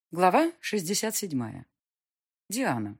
Глава 67. Диана.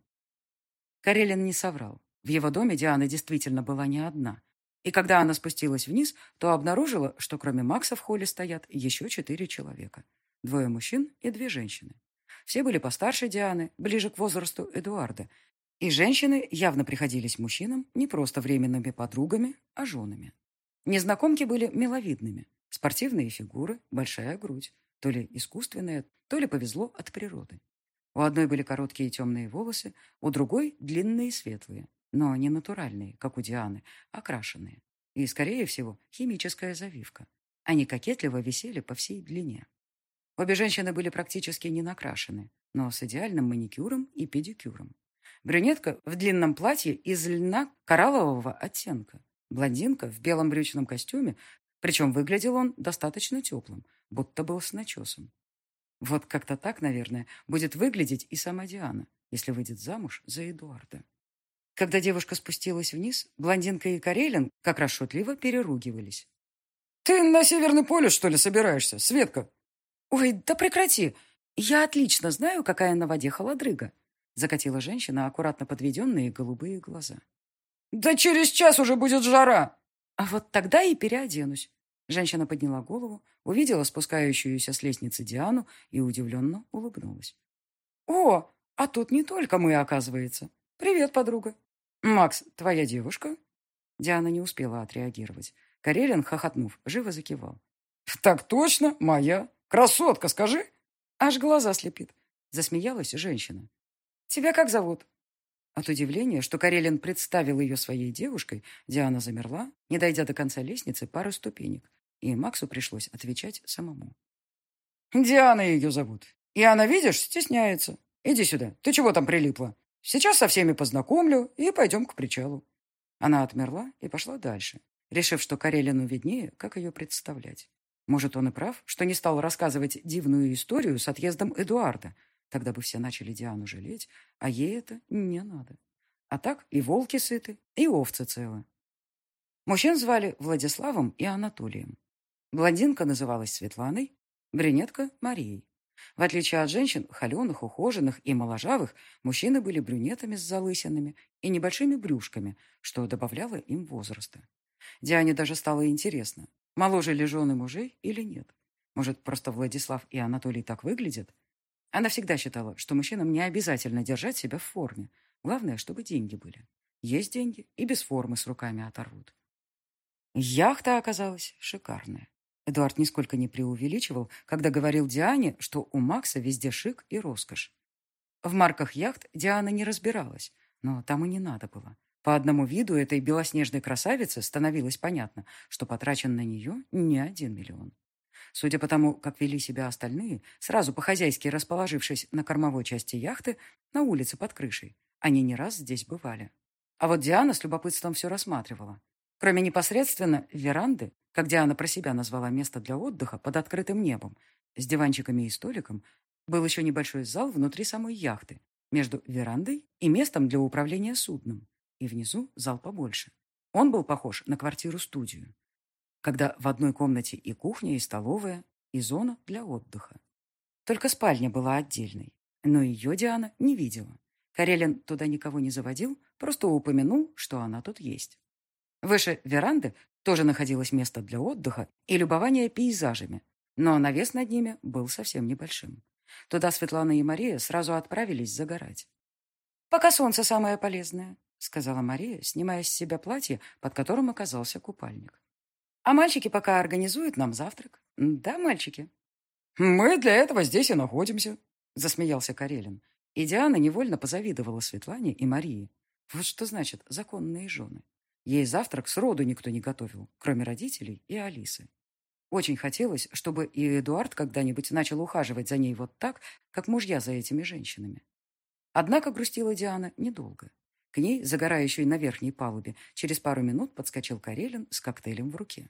Карелин не соврал. В его доме Диана действительно была не одна. И когда она спустилась вниз, то обнаружила, что кроме Макса в холле стоят еще 4 человека. 2 мужчин и 2 женщины. Все были постарше Дианы, ближе к возрасту Эдуарда. И женщины явно приходились мужчинам не просто временными подругами, а женами. Незнакомки были миловидными. Спортивные фигуры, большая грудь. То ли искусственная, то ли повезло от природы. У одной были короткие темные волосы, у другой длинные светлые, но не натуральные, как у Дианы, а крашеные. И, скорее всего, химическая завивка. Они кокетливо висели по всей длине. Обе женщины были практически не накрашены, но с идеальным маникюром и педикюром. Брюнетка в длинном платье из льна кораллового оттенка. Блондинка в белом брючном костюме, причем выглядел он достаточно теплым, будто был с начесом. Вот как-то так, наверное, будет выглядеть и сама Диана, если выйдет замуж за Эдуарда. Когда девушка спустилась вниз, блондинка и Карелин как раз шутливо переругивались. «Ты на Северный полюс, что ли, собираешься, Светка?» «Ой, да прекрати! Я отлично знаю, какая на воде холодрыга!» Закатила женщина аккуратно подведенные голубые глаза. «Да через час уже будет жара!» «А вот тогда и переоденусь». Женщина подняла голову, увидела спускающуюся с лестницы Диану и удивленно улыбнулась. «О, а тут не только мы, оказывается. Привет, подруга. Макс, твоя девушка?» Диана не успела отреагировать. Карелин, хохотнув, живо закивал. «Так точно, моя. Красотка, скажи!» Аж глаза слепит. Засмеялась женщина. «Тебя как зовут?» От удивления, что Карелин представил ее своей девушкой, Диана замерла, не дойдя до конца лестницы пару ступенек, и Максу пришлось отвечать самому. «Диана ее зовут. И она, видишь, стесняется. Иди сюда. Ты чего там прилипла? Сейчас со всеми познакомлю и пойдем к причалу». Она отмерла и пошла дальше, решив, что Карелину виднее, как ее представлять. Может, он и прав, что не стал рассказывать дивную историю с отъездом Эдуарда. Тогда бы все начали Диану жалеть, а ей это не надо. А так и волки сыты, и овцы целы. Мужчин звали Владиславом и Анатолием. Блондинка называлась Светланой, брюнетка– Марией. В отличие от женщин, холеных, ухоженных и моложавых, мужчины были брюнетами с залысинами и небольшими брюшками, что добавляло им возраста. Диане даже стало интересно, моложе ли жены мужей или нет. Может, просто Владислав и Анатолий так выглядят? Она всегда считала, что мужчинам не обязательно держать себя в форме. Главное, чтобы деньги были. Есть деньги, и без формы с руками оторвут. Яхта оказалась шикарная. Эдуард нисколько не преувеличивал, когда говорил Диане, что у Макса везде шик и роскошь. В марках яхт Диана не разбиралась, но там и не надо было. По одному виду этой белоснежной красавицы становилось понятно, что потрачен на нее не 1 миллион. Судя по тому, как вели себя остальные, сразу по-хозяйски расположившись на кормовой части яхты, на улице под крышей, они не раз здесь бывали. А вот Диана с любопытством все рассматривала. Кроме непосредственно веранды, как Диана про себя назвала место для отдыха под открытым небом, с диванчиками и столиком, был еще небольшой зал внутри самой яхты, между верандой и местом для управления судном. И внизу зал побольше. Он был похож на квартиру-студию, когда в одной комнате и кухня, и столовая, и зона для отдыха. Только спальня была отдельной, но ее Диана не видела. Карелин туда никого не заводил, просто упомянул, что она тут есть. Выше веранды тоже находилось место для отдыха и любования пейзажами, но навес над ними был совсем небольшим. Туда Светлана и Мария сразу отправились загорать. «Пока солнце самое полезное», — сказала Мария, снимая с себя платье, под которым оказался купальник. «А мальчики пока организуют нам завтрак. Да, мальчики?» «Мы для этого здесь и находимся», — засмеялся Карелин. И Диана невольно позавидовала Светлане и Марии. Вот что значит законные жены. Ей завтрак сроду никто не готовил, кроме родителей и Алисы. Очень хотелось, чтобы и Эдуард когда-нибудь начал ухаживать за ней вот так, как мужья за этими женщинами. Однако грустила Диана недолго. К ней, загорающей на верхней палубе, через пару минут подскочил Карелин с коктейлем в руке.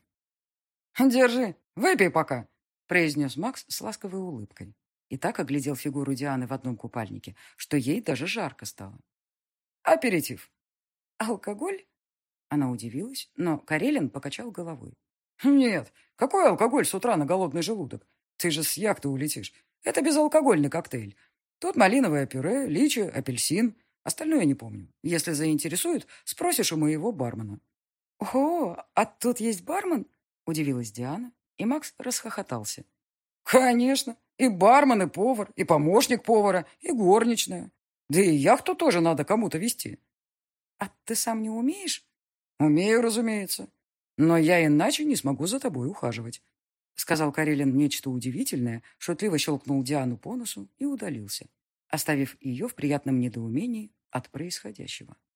«Держи, выпей пока», — произнес Макс с ласковой улыбкой. И так оглядел фигуру Дианы в одном купальнике, что ей даже жарко стало. «Аперитив». «Алкоголь?» Она удивилась, но Карелин покачал головой. «Нет, какой алкоголь с утра на голодный желудок? Ты же с яхты улетишь. Это безалкогольный коктейль. Тут малиновое пюре, личи, апельсин. Остальное не помню. Если заинтересует, спросишь у моего бармена». «О, а тут есть бармен?» – удивилась Диана, и Макс расхохотался. «Конечно. И бармен, и повар, и помощник повара, и горничная. Да и яхту тоже надо кому-то вести». «А ты сам не умеешь?» «Умею, разумеется. Но я иначе не смогу за тобой ухаживать», — сказал Карелин нечто удивительное, шутливо щелкнул Диану по носу и удалился, оставив ее в приятном недоумении от происходящего.